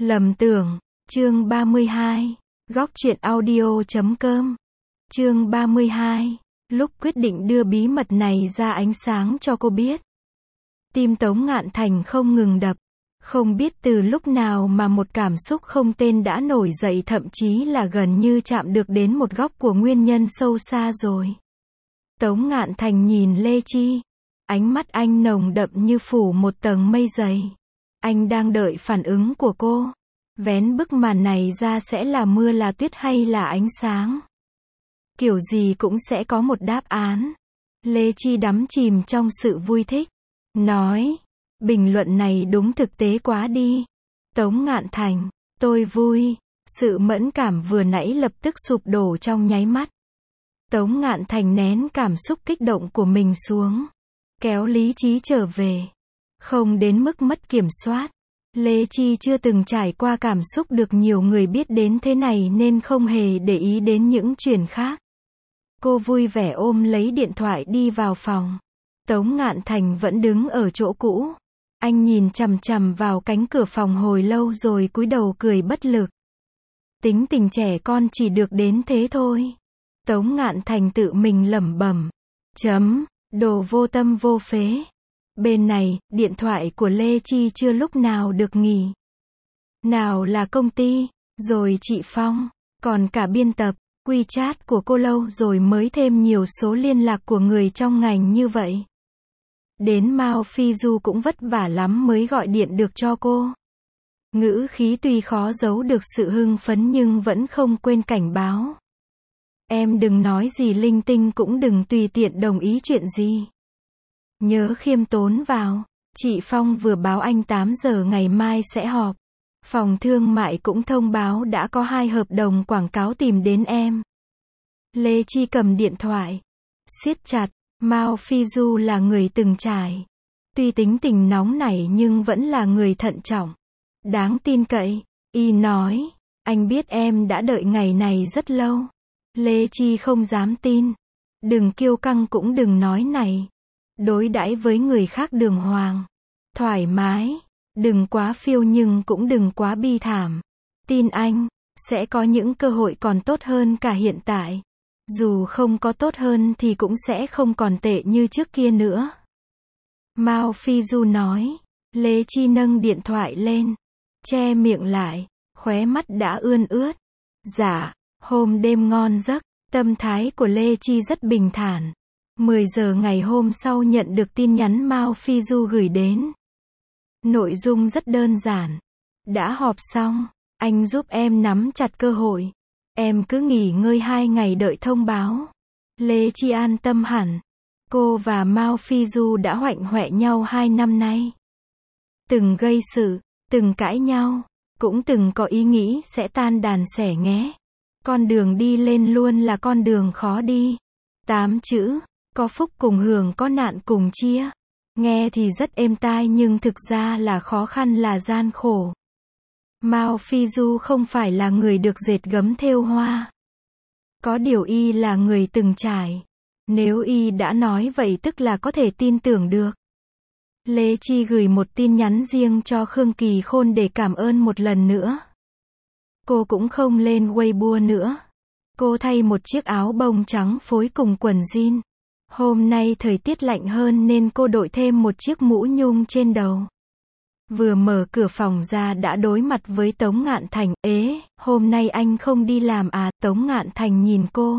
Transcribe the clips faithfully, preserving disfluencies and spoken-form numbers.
Lầm tưởng, chương ba mươi hai, góc truyện audio chấm com. Chương ba mươi hai, lúc quyết định đưa bí mật này ra ánh sáng cho cô biết. Tim Tống Ngạn Thành không ngừng đập. Không biết từ lúc nào mà một cảm xúc không tên đã nổi dậy, thậm chí là gần như chạm được đến một góc của nguyên nhân sâu xa rồi. Tống Ngạn Thành nhìn Lê Chi. Ánh mắt anh nồng đậm như phủ một tầng mây dày. Anh đang đợi phản ứng của cô. Vén bức màn này ra sẽ là mưa là tuyết hay là ánh sáng. Kiểu gì cũng sẽ có một đáp án. Lê Chi đắm chìm trong sự vui thích. Nói, bình luận này đúng thực tế quá đi. Tống Ngạn Thành, tôi vui. Sự mẫn cảm vừa nãy lập tức sụp đổ trong nháy mắt. Tống Ngạn Thành nén cảm xúc kích động của mình xuống. Kéo lý trí trở về. Không đến mức mất kiểm soát. Lê Chi chưa từng trải qua cảm xúc được nhiều người biết đến thế này nên không hề để ý đến những chuyện khác. Cô vui vẻ ôm lấy điện thoại đi vào phòng. Tống Ngạn Thành vẫn đứng ở chỗ cũ. Anh nhìn chằm chằm vào cánh cửa phòng hồi lâu rồi cúi đầu cười bất lực. Tính tình trẻ con chỉ được đến thế thôi. Tống Ngạn Thành tự mình lẩm bẩm. Chấm, đồ vô tâm vô phế. Bên này, điện thoại của Lê Chi chưa lúc nào được nghỉ. Nào là công ty, rồi chị Phong, còn cả biên tập, WeChat của cô lâu rồi mới thêm nhiều số liên lạc của người trong ngành như vậy. Đến Mao Phi Du cũng vất vả lắm mới gọi điện được cho cô. Ngữ khí tuy khó giấu được sự hưng phấn nhưng vẫn không quên cảnh báo. Em đừng nói gì linh tinh, cũng đừng tùy tiện đồng ý chuyện gì. Nhớ khiêm tốn vào. Chị Phong vừa báo anh tám giờ ngày mai sẽ họp. Phòng thương mại cũng thông báo đã có hai hợp đồng quảng cáo tìm đến em. Lê Chi cầm điện thoại. Siết chặt. Mao Phi Du là người từng trải. Tuy tính tình nóng nảy nhưng vẫn là người thận trọng. Đáng tin cậy. Y nói. Anh biết em đã đợi ngày này rất lâu. Lê Chi không dám tin. Đừng kiêu căng cũng đừng nói này. Đối đãi với người khác đường hoàng. Thoải mái. Đừng quá phiêu nhưng cũng đừng quá bi thảm. Tin anh, sẽ có những cơ hội còn tốt hơn cả hiện tại. Dù không có tốt hơn thì cũng sẽ không còn tệ như trước kia nữa. Mao Phi Du nói. Lê Chi nâng điện thoại lên. Che miệng lại. Khóe mắt đã ươn ướt. Dạ, hôm đêm ngon giấc. Tâm thái của Lê Chi rất bình thản. mười giờ ngày hôm sau nhận được tin nhắn Mao Phi Du gửi đến. Nội dung rất đơn giản. Đã họp xong, anh giúp em nắm chặt cơ hội. Em cứ nghỉ ngơi hai ngày đợi thông báo. Lê Chi an tâm hẳn. Cô và Mao Phi Du đã hoạnh hoẹ nhau hai năm nay. Từng gây sự, từng cãi nhau, cũng từng có ý nghĩ sẽ tan đàn xẻ nghé. Con đường đi lên luôn là con đường khó đi. Tám chữ. Có phúc cùng hưởng, có nạn cùng chia. Nghe thì rất êm tai nhưng thực ra là khó khăn, là gian khổ. Mao Phi Du không phải là người được dệt gấm thêu hoa. Có điều y là người từng trải. Nếu y đã nói vậy tức là có thể tin tưởng được. Lê Chi gửi một tin nhắn riêng cho Khương Kỳ Khôn để cảm ơn một lần nữa. Cô cũng không lên Weibo nữa. Cô thay một chiếc áo bông trắng phối cùng quần jean. Hôm nay thời tiết lạnh hơn nên cô đội thêm một chiếc mũ nhung trên đầu. Vừa mở cửa phòng ra đã đối mặt với Tống Ngạn Thành. Ế, hôm nay anh không đi làm à? Tống Ngạn Thành nhìn cô.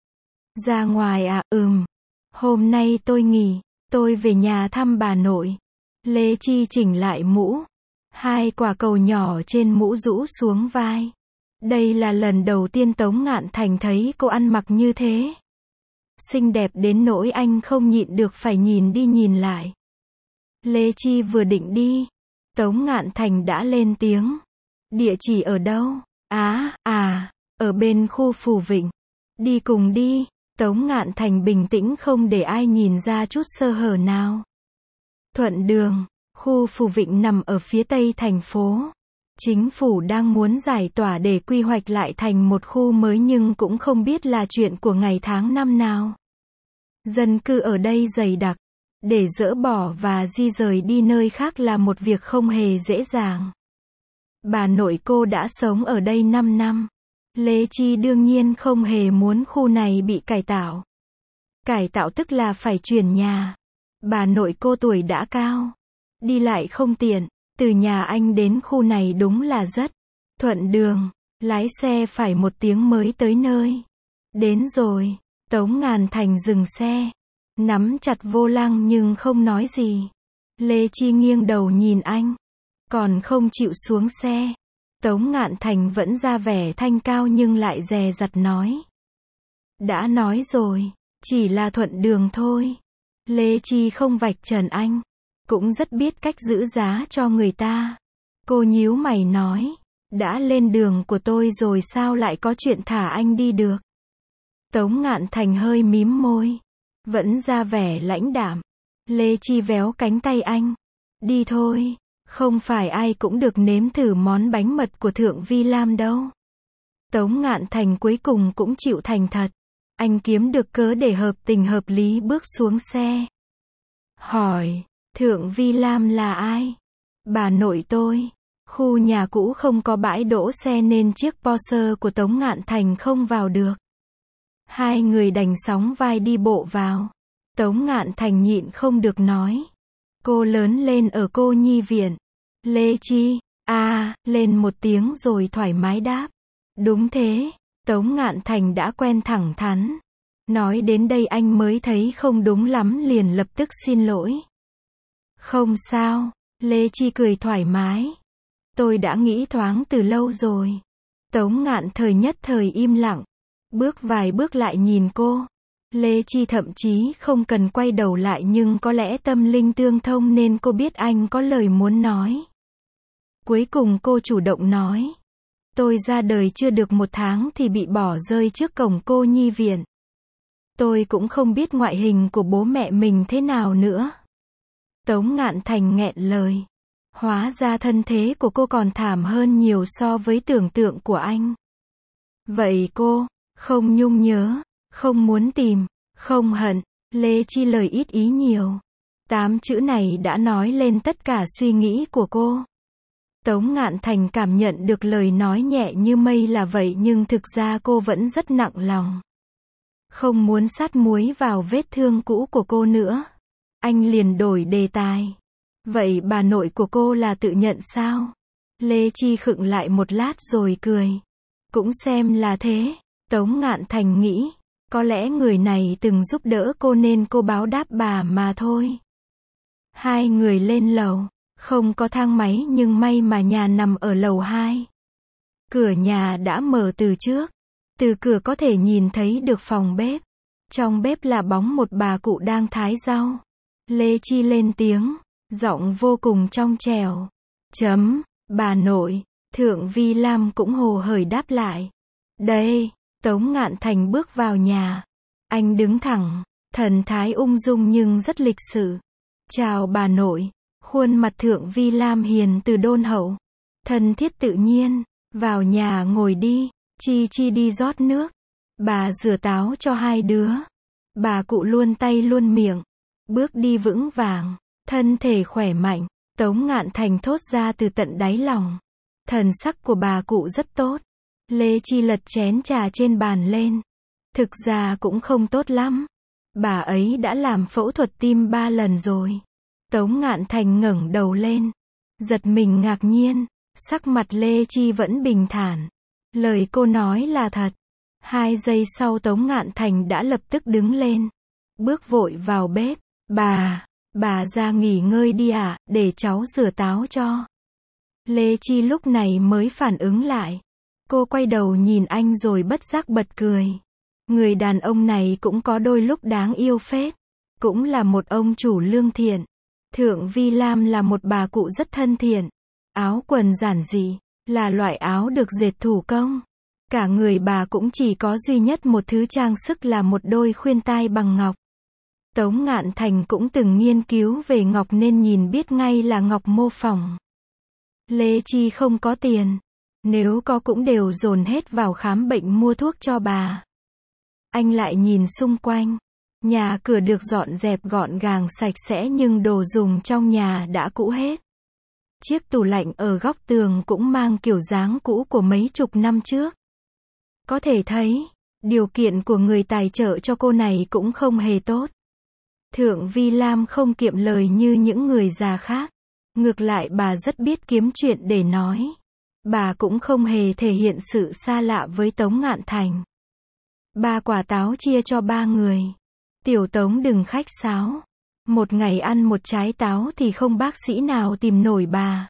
Ra ngoài à? Ừm. Hôm nay tôi nghỉ, tôi về nhà thăm bà nội. Lê Chi chỉnh lại mũ. Hai quả cầu nhỏ trên mũ rũ xuống vai. Đây là lần đầu tiên Tống Ngạn Thành thấy cô ăn mặc như thế. Xinh đẹp đến nỗi anh không nhịn được phải nhìn đi nhìn lại. Lê Chi vừa định đi. Tống Ngạn Thành đã lên tiếng. Địa chỉ ở đâu? Á, à, à, ở bên khu Phù Vịnh. Đi cùng đi. Tống Ngạn Thành bình tĩnh không để ai nhìn ra chút sơ hở nào. Thuận đường. Khu Phù Vịnh nằm ở phía tây thành phố. Chính phủ đang muốn giải tỏa để quy hoạch lại thành một khu mới nhưng cũng không biết là chuyện của ngày tháng năm nào. Dân cư ở đây dày đặc. Để dỡ bỏ và di rời đi nơi khác là một việc không hề dễ dàng. Bà nội cô đã sống ở đây năm năm. Lê Chi đương nhiên không hề muốn khu này bị cải tạo. Cải tạo tức là phải chuyển nhà. Bà nội cô tuổi đã cao. Đi lại không tiện. Từ nhà anh đến khu này đúng là rất thuận đường. Lái xe phải một tiếng mới tới nơi. Đến rồi. Tống Ngạn Thành dừng xe. Nắm chặt vô lăng nhưng không nói gì. Lê Chi nghiêng đầu nhìn anh. Còn không chịu xuống xe. Tống Ngạn Thành vẫn ra vẻ thanh cao nhưng lại dè dặt nói. Đã nói rồi. Chỉ là thuận đường thôi. Lê Chi không vạch trần anh. Cũng rất biết cách giữ giá cho người ta. Cô nhíu mày nói. Đã lên đường của tôi rồi sao lại có chuyện thả anh đi được. Tống Ngạn Thành hơi mím môi. Vẫn ra vẻ lãnh đạm. Lê Chi véo cánh tay anh. Đi thôi. Không phải ai cũng được nếm thử món bánh mật của Thượng Vi Lam đâu. Tống Ngạn Thành cuối cùng cũng chịu thành thật. Anh kiếm được cớ để hợp tình hợp lý bước xuống xe. Hỏi. Thượng Vi Lam là ai? Bà nội tôi. Khu nhà cũ không có bãi đỗ xe nên chiếc Porsche của Tống Ngạn Thành không vào được. Hai người đành sóng vai đi bộ vào. Tống Ngạn Thành nhịn không được nói. Cô lớn lên ở cô nhi viện. Lê Chi, à, lên một tiếng rồi thoải mái đáp. Đúng thế, Tống Ngạn Thành đã quen thẳng thắn. Nói đến đây anh mới thấy không đúng lắm liền lập tức xin lỗi. Không sao, Lê Chi cười thoải mái. Tôi đã nghĩ thoáng từ lâu rồi. Tống Ngạn thời nhất thời im lặng. Bước vài bước lại nhìn cô. Lê Chi thậm chí không cần quay đầu lại nhưng có lẽ tâm linh tương thông nên cô biết anh có lời muốn nói. Cuối cùng cô chủ động nói. Tôi ra đời chưa được một tháng thì bị bỏ rơi trước cổng cô nhi viện. Tôi cũng không biết ngoại hình của bố mẹ mình thế nào nữa. Tống Ngạn Thành nghẹn lời. Hóa ra thân thế của cô còn thảm hơn nhiều so với tưởng tượng của anh. Vậy cô, không nhung nhớ, không muốn tìm, không hận, Lê Chi lời ít ý nhiều. Tám chữ này đã nói lên tất cả suy nghĩ của cô. Tống Ngạn Thành cảm nhận được lời nói nhẹ như mây là vậy nhưng thực ra cô vẫn rất nặng lòng. Không muốn sát muối vào vết thương cũ của cô nữa. Anh liền đổi đề tài. Vậy bà nội của cô là tự nhận sao? Lê Chi khựng lại một lát rồi cười. Cũng xem là thế. Tống Ngạn Thành nghĩ. Có lẽ người này từng giúp đỡ cô nên cô báo đáp bà mà thôi. Hai người lên lầu. Không có thang máy nhưng may mà nhà nằm ở lầu hai. Cửa nhà đã mở từ trước. Từ cửa có thể nhìn thấy được phòng bếp. Trong bếp là bóng một bà cụ đang thái rau. Lê Chi lên tiếng. Giọng vô cùng trong trẻo. Chấm, bà nội. Thượng Vi Lam cũng hồ hởi đáp lại. Đây, Tống Ngạn Thành bước vào nhà. Anh đứng thẳng, thần thái ung dung nhưng rất lịch sự. Chào bà nội. Khuôn mặt Thượng Vi Lam hiền từ đôn hậu. Thân thiết tự nhiên. Vào nhà ngồi đi. Chi Chi đi rót nước. Bà rửa táo cho hai đứa. Bà cụ luôn tay luôn miệng. Bước đi vững vàng. Thân thể khỏe mạnh. Tống Ngạn Thành thốt ra từ tận đáy lòng. Thần sắc của bà cụ rất tốt. Lê Chi lật chén trà trên bàn lên. Thực ra cũng không tốt lắm. Bà ấy đã làm phẫu thuật tim ba lần rồi. Tống Ngạn Thành ngẩng đầu lên. Giật mình ngạc nhiên. Sắc mặt Lê Chi vẫn bình thản. Lời cô nói là thật. Hai giây sau Tống Ngạn Thành đã lập tức đứng lên. Bước vội vào bếp. Bà, bà ra nghỉ ngơi đi ạ, à, để cháu rửa táo cho. Lê Chi lúc này mới phản ứng lại. Cô quay đầu nhìn anh rồi bất giác bật cười. Người đàn ông này cũng có đôi lúc đáng yêu phết. Cũng là một ông chủ lương thiện. Thượng Vi Lam là một bà cụ rất thân thiện. Áo quần giản dị, là loại áo được dệt thủ công. Cả người bà cũng chỉ có duy nhất một thứ trang sức là một đôi khuyên tai bằng ngọc. Tống Ngạn Thành cũng từng nghiên cứu về ngọc nên nhìn biết ngay là ngọc mô phỏng. Lê Chi không có tiền. Nếu có cũng đều dồn hết vào khám bệnh mua thuốc cho bà. Anh lại nhìn xung quanh. Nhà cửa được dọn dẹp gọn gàng sạch sẽ nhưng đồ dùng trong nhà đã cũ hết. Chiếc tủ lạnh ở góc tường cũng mang kiểu dáng cũ của mấy chục năm trước. Có thể thấy, điều kiện của người tài trợ cho cô này cũng không hề tốt. Thượng Vi Lam không kiệm lời như những người già khác. Ngược lại bà rất biết kiếm chuyện để nói. Bà cũng không hề thể hiện sự xa lạ với Tống Ngạn Thành. Ba quả táo chia cho ba người. Tiểu Tống đừng khách sáo. Một ngày ăn một trái táo thì không bác sĩ nào tìm nổi bà.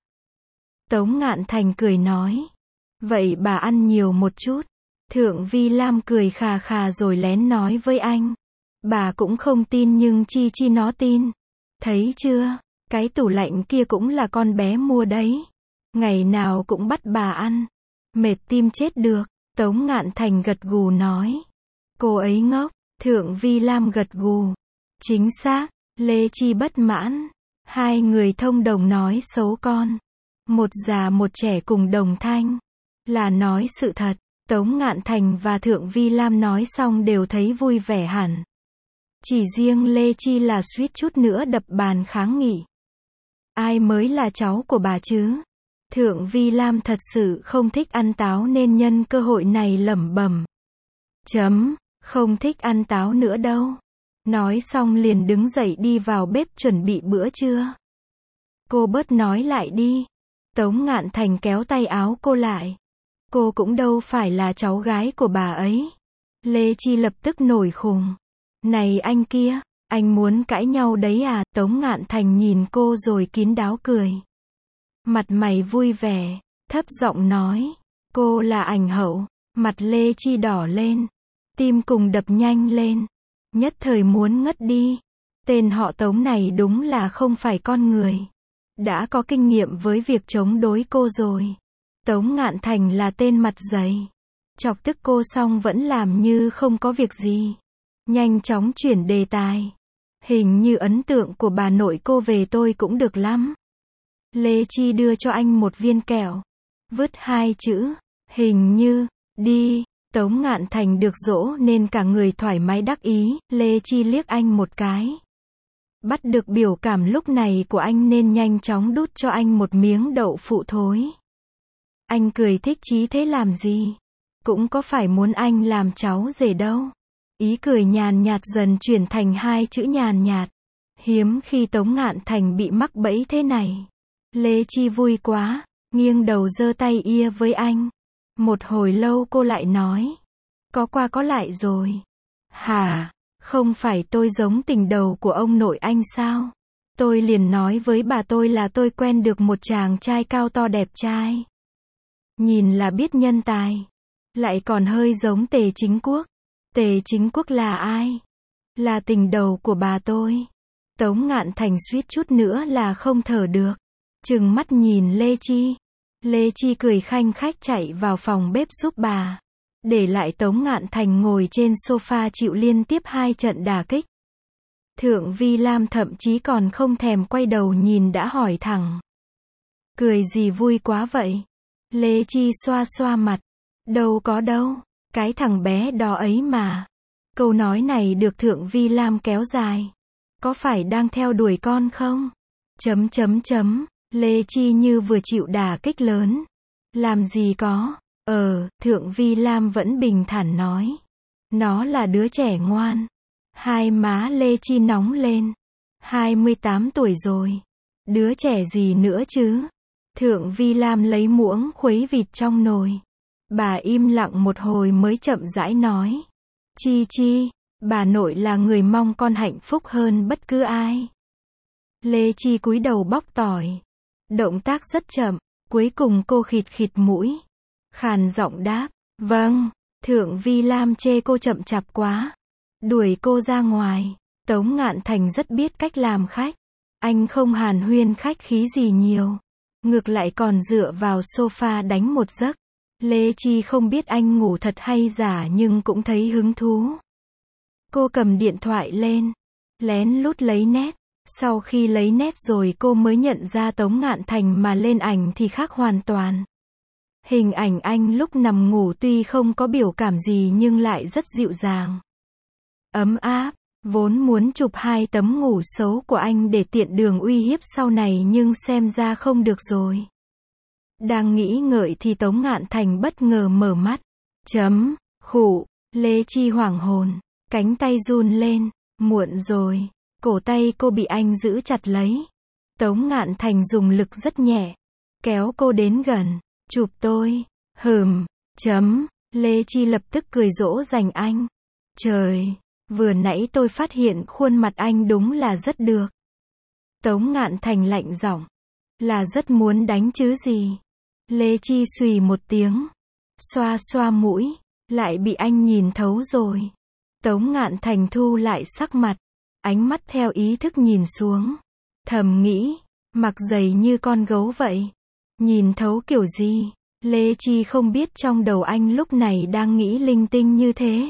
Tống Ngạn Thành cười nói. Vậy bà ăn nhiều một chút. Thượng Vi Lam cười khà khà rồi lén nói với anh. Bà cũng không tin nhưng Chi Chi nó tin. Thấy chưa, cái tủ lạnh kia cũng là con bé mua đấy. Ngày nào cũng bắt bà ăn. Mệt tim chết được. Tống Ngạn Thành gật gù nói. Cô ấy ngốc. Thượng Vi Lam gật gù. Chính xác. Lê Chi bất mãn. Hai người thông đồng nói xấu con. Một già một trẻ cùng đồng thanh. Là nói sự thật. Tống Ngạn Thành và Thượng Vi Lam nói xong đều thấy vui vẻ hẳn. Chỉ riêng Lê Chi là suýt chút nữa đập bàn kháng nghị. Ai mới là cháu của bà chứ? Thượng Vi Lam thật sự không thích ăn táo nên nhân cơ hội này lẩm bẩm. Chấm, không thích ăn táo nữa đâu. Nói xong liền đứng dậy đi vào bếp chuẩn bị bữa trưa. Cô bớt nói lại đi. Tống Ngạn Thành kéo tay áo cô lại. Cô cũng đâu phải là cháu gái của bà ấy. Lê Chi lập tức nổi khùng. Này anh kia, anh muốn cãi nhau đấy à? Tống Ngạn Thành nhìn cô rồi kín đáo cười. Mặt mày vui vẻ, thấp giọng nói. Cô là ảnh hậu. Mặt Lê Chi đỏ lên. Tim cùng đập nhanh lên. Nhất thời muốn ngất đi. Tên họ Tống này đúng là không phải con người. Đã có kinh nghiệm với việc chống đối cô rồi. Tống Ngạn Thành là tên mặt dày. Chọc tức cô xong vẫn làm như không có việc gì. Nhanh chóng chuyển đề tài. Hình như ấn tượng của bà nội cô về tôi cũng được lắm. Lê Chi đưa cho anh một viên kẹo. Vứt hai chữ. Hình như. Đi. Tống Ngạn Thành được dỗ nên cả người thoải mái đắc ý. Lê Chi liếc anh một cái. Bắt được biểu cảm lúc này của anh nên nhanh chóng đút cho anh một miếng đậu phụ thối. Anh cười thích chí thế làm gì? Cũng có phải muốn anh làm cháu rể đâu. Ý cười nhàn nhạt dần chuyển thành hai chữ nhàn nhạt. Hiếm khi Tống Ngạn Thành bị mắc bẫy thế này. Lê Chi vui quá, nghiêng đầu giơ tay ia với anh. Một hồi lâu cô lại nói. Có qua có lại rồi. Hả? Không phải tôi giống tình đầu của ông nội anh sao? Tôi liền nói với bà tôi là tôi quen được một chàng trai cao to đẹp trai. Nhìn là biết nhân tài. Lại còn hơi giống Tề Chính Quốc. Tề Chính Quốc là ai? Là tình đầu của bà tôi. Tống Ngạn Thành suýt chút nữa là không thở được. Trừng mắt nhìn Lê Chi. Lê Chi cười khanh khách chạy vào phòng bếp giúp bà. Để lại Tống Ngạn Thành ngồi trên sofa chịu liên tiếp hai trận đả kích. Thượng Vi Lam thậm chí còn không thèm quay đầu nhìn đã hỏi thẳng. Cười gì vui quá vậy? Lê Chi xoa xoa mặt. Đâu có đâu. Cái thằng bé đó ấy mà. Câu nói này được Thượng Vi Lam kéo dài. Có phải đang theo đuổi con không? Chấm chấm chấm. Lê Chi như vừa chịu đả kích lớn. Làm gì có. Ờ, Thượng Vi Lam vẫn bình thản nói. Nó là đứa trẻ ngoan. Hai má Lê Chi nóng lên. hai mươi tám tuổi rồi. Đứa trẻ gì nữa chứ? Thượng Vi Lam lấy muỗng khuấy vịt trong nồi. Bà im lặng một hồi mới chậm rãi nói. Chi Chi, bà nội là người mong con hạnh phúc hơn bất cứ ai. Lê Chi cúi đầu bóc tỏi. Động tác rất chậm, cuối cùng cô khịt khịt mũi. Khàn giọng đáp, vâng. Thượng Vi Lam chê cô chậm chạp quá. Đuổi cô ra ngoài. Tống Ngạn Thành rất biết cách làm khách. Anh không hàn huyên khách khí gì nhiều. Ngược lại còn dựa vào sofa đánh một giấc. Lê Chi không biết anh ngủ thật hay giả nhưng cũng thấy hứng thú. Cô cầm điện thoại lên. Lén lút lấy nét. Sau khi lấy nét rồi cô mới nhận ra Tống Ngạn Thành mà lên ảnh thì khác hoàn toàn. Hình ảnh anh lúc nằm ngủ tuy không có biểu cảm gì nhưng lại rất dịu dàng. Ấm áp. Vốn muốn chụp hai tấm ngủ xấu của anh để tiện đường uy hiếp sau này nhưng xem ra không được rồi. Đang nghĩ ngợi thì Tống Ngạn Thành bất ngờ mở mắt. Chấm, khụ, Lê Chi hoảng hồn, cánh tay run lên, muộn rồi, cổ tay cô bị anh giữ chặt lấy. Tống Ngạn Thành dùng lực rất nhẹ, kéo cô đến gần, chụp tôi, hừm, chấm, Lê Chi lập tức cười dỗ dành anh. Trời, vừa nãy tôi phát hiện khuôn mặt anh đúng là rất được. Tống Ngạn Thành lạnh giọng, là rất muốn đánh chứ gì. Lê Chi xùy một tiếng, xoa xoa mũi, lại bị anh nhìn thấu rồi. Tống Ngạn Thành thu lại sắc mặt, ánh mắt theo ý thức nhìn xuống. Thầm nghĩ, mặc giày như con gấu vậy. Nhìn thấu kiểu gì? Lê Chi không biết trong đầu anh lúc này đang nghĩ linh tinh như thế.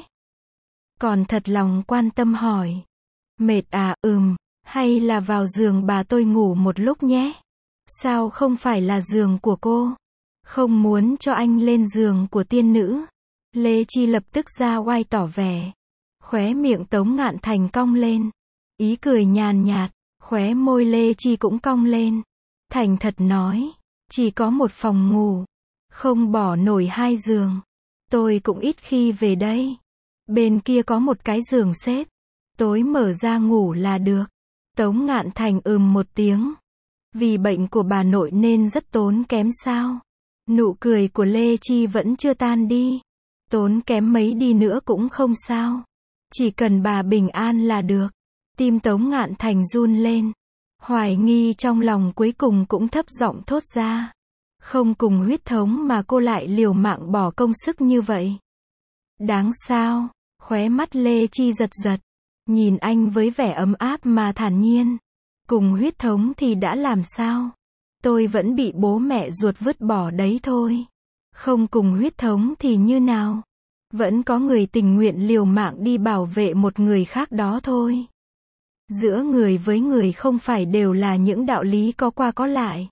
Còn thật lòng quan tâm hỏi. Mệt à, ừm, hay là vào giường bà tôi ngủ một lúc nhé? Sao không phải là giường của cô? Không muốn cho anh lên giường của tiên nữ. Lê Chi lập tức ra oai tỏ vẻ. Khóe miệng Tống Ngạn Thành cong lên. Ý cười nhàn nhạt, khóe môi Lê Chi cũng cong lên. Thành thật nói, chỉ có một phòng ngủ, không bỏ nổi hai giường. Tôi cũng ít khi về đây. Bên kia có một cái giường xếp, tối mở ra ngủ là được. Tống Ngạn Thành ừm một tiếng. Vì bệnh của bà nội nên rất tốn kém sao? Nụ cười của Lê Chi vẫn chưa tan đi. Tốn kém mấy đi nữa cũng không sao. Chỉ cần bà bình an là được. Tim Tống Ngạn Thành run lên. Hoài nghi trong lòng cuối cùng cũng thấp giọng thốt ra. Không cùng huyết thống mà cô lại liều mạng bỏ công sức như vậy. Đáng sao? Khóe mắt Lê Chi giật giật. Nhìn anh với vẻ ấm áp mà thản nhiên. Cùng huyết thống thì đã làm sao? Tôi vẫn bị bố mẹ ruột vứt bỏ đấy thôi. Không cùng huyết thống thì như nào? Vẫn có người tình nguyện liều mạng đi bảo vệ một người khác đó thôi. Giữa người với người không phải đều là những đạo lý có qua có lại.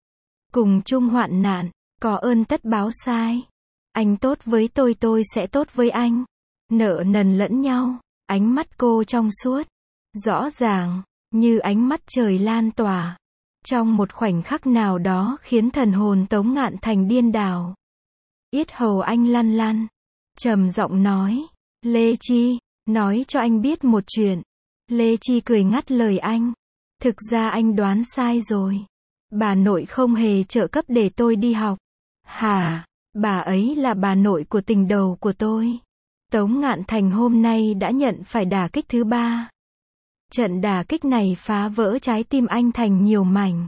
Cùng chung hoạn nạn, có ơn tất báo sai. Anh tốt với tôi, tôi sẽ tốt với anh. Nợ nần lẫn nhau. Ánh mắt cô trong suốt, rõ ràng, như ánh mắt trời lan tỏa. Trong một khoảnh khắc nào đó khiến thần hồn Tống Ngạn Thành điên đảo. Yết hầu anh lăn lăn, trầm giọng nói, Lê Chi, nói cho anh biết một chuyện. Lê Chi cười ngắt lời anh. Thực ra anh đoán sai rồi. Bà nội không hề trợ cấp để tôi đi học. Hả? Bà ấy là bà nội của tình đầu của tôi. Tống Ngạn Thành hôm nay đã nhận phải đả kích thứ ba. Trận đả kích này phá vỡ trái tim anh thành nhiều mảnh.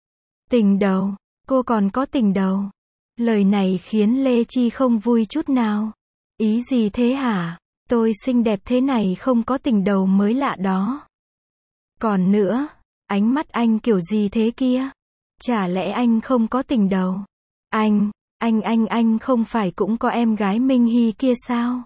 Tình đầu? Cô còn có tình đầu? Lời này khiến Lê Chi không vui chút nào. Ý gì thế hả? Tôi xinh đẹp thế này không có tình đầu mới lạ đó. Còn nữa, ánh mắt anh kiểu gì thế kia? Chả lẽ anh không có tình đầu? Anh, anh anh anh không phải cũng có em gái Minh Hy kia sao?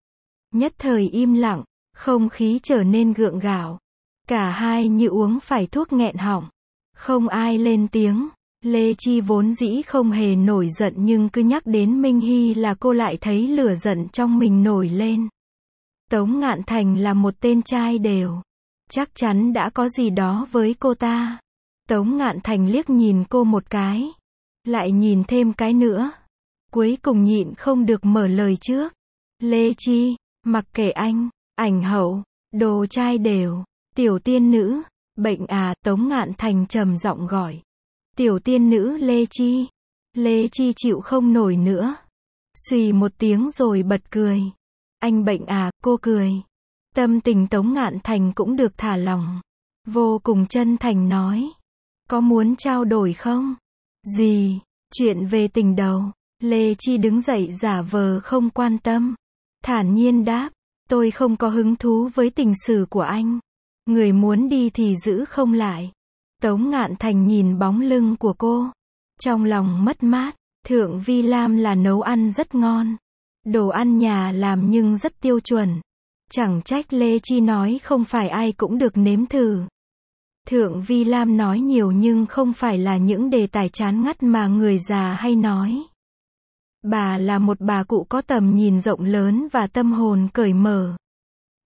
Nhất thời im lặng, không khí trở nên gượng gạo. Cả hai như uống phải thuốc nghẹn họng. Không ai lên tiếng. Lê Chi vốn dĩ không hề nổi giận nhưng cứ nhắc đến Minh Hy là cô lại thấy lửa giận trong mình nổi lên. Tống Ngạn Thành là một tên trai đều. Chắc chắn đã có gì đó với cô ta. Tống Ngạn Thành liếc nhìn cô một cái. Lại nhìn thêm cái nữa. Cuối cùng nhịn không được mở lời trước. Lê Chi, mặc kệ anh, ảnh hậu, đồ trai đều, tiểu tiên nữ, bệnh à, Tống Ngạn Thành trầm giọng gọi. Tiểu tiên nữ Lê Chi. Lê Chi chịu không nổi nữa. Xùy một tiếng rồi bật cười. Anh bệnh à, cô cười. Tâm tình Tống Ngạn Thành cũng được thả lỏng. Vô cùng chân thành nói. Có muốn trao đổi không? Gì? Chuyện về tình đầu. Lê Chi đứng dậy giả vờ không quan tâm. Thản nhiên đáp. Tôi không có hứng thú với tình sử của anh. Người muốn đi thì giữ không lại. Tống Ngạn Thành nhìn bóng lưng của cô. Trong lòng mất mát. Thượng Vi Lam là nấu ăn rất ngon. Đồ ăn nhà làm nhưng rất tiêu chuẩn. Chẳng trách Lê Chi nói không phải ai cũng được nếm thử. Thượng Vi Lam nói nhiều nhưng không phải là những đề tài chán ngắt mà người già hay nói. Bà là một bà cụ có tầm nhìn rộng lớn và tâm hồn cởi mở.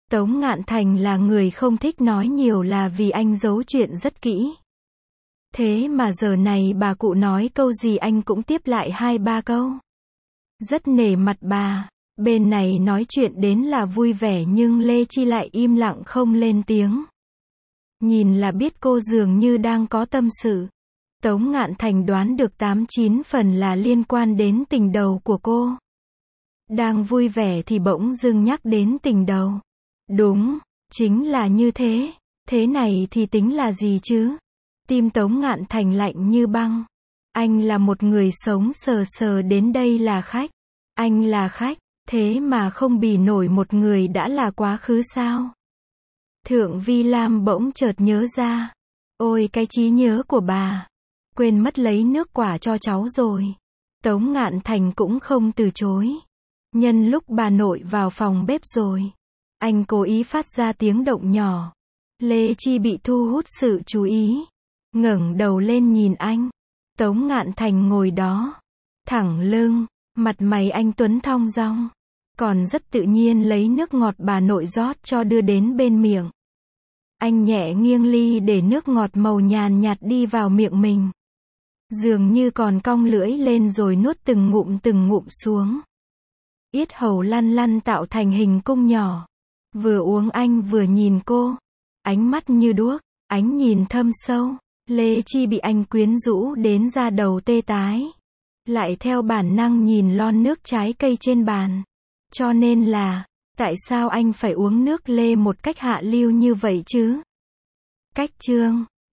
Tống Ngạn Thành là người không thích nói nhiều là vì anh giấu chuyện rất kỹ. Thế mà giờ này bà cụ nói câu gì anh cũng tiếp lại hai ba câu. Rất nể mặt bà. Bên này nói chuyện đến là vui vẻ nhưng Lê Chi lại im lặng không lên tiếng. Nhìn là biết cô dường như đang có tâm sự. Tống Ngạn Thành đoán được tám chín phần là liên quan đến tình đầu của cô. Đang vui vẻ thì bỗng dưng nhắc đến tình đầu. Đúng, chính là như thế. Thế này thì tính là gì chứ? Tim Tống Ngạn Thành lạnh như băng. Anh là một người sống sờ sờ đến đây là khách. Anh là khách, thế mà không bì nổi một người đã là quá khứ sao? Thượng Vi Lam bỗng chợt nhớ ra. Ôi cái trí nhớ của bà. Quên mất lấy nước quả cho cháu rồi. Tống Ngạn Thành cũng không từ chối. Nhân lúc bà nội vào phòng bếp rồi, anh cố ý phát ra tiếng động nhỏ. Lê Chi bị thu hút sự chú ý. Ngẩng đầu lên nhìn anh. Tống Ngạn Thành ngồi đó. Thẳng lưng. Mặt mày anh tuấn thong dong. Còn rất tự nhiên lấy nước ngọt bà nội rót cho đưa đến bên miệng. Anh nhẹ nghiêng ly để nước ngọt màu nhàn nhạt đi vào miệng mình. Dường như còn cong lưỡi lên rồi nuốt từng ngụm từng ngụm xuống. Yết hầu lăn lăn tạo thành hình cung nhỏ. Vừa uống anh vừa nhìn cô. Ánh mắt như đuốc, ánh nhìn thâm sâu. Lê Chi bị anh quyến rũ đến da đầu tê tái. Lại theo bản năng nhìn lon nước trái cây trên bàn. Cho nên là, tại sao anh phải uống nước lê một cách hạ lưu như vậy chứ? Cách chương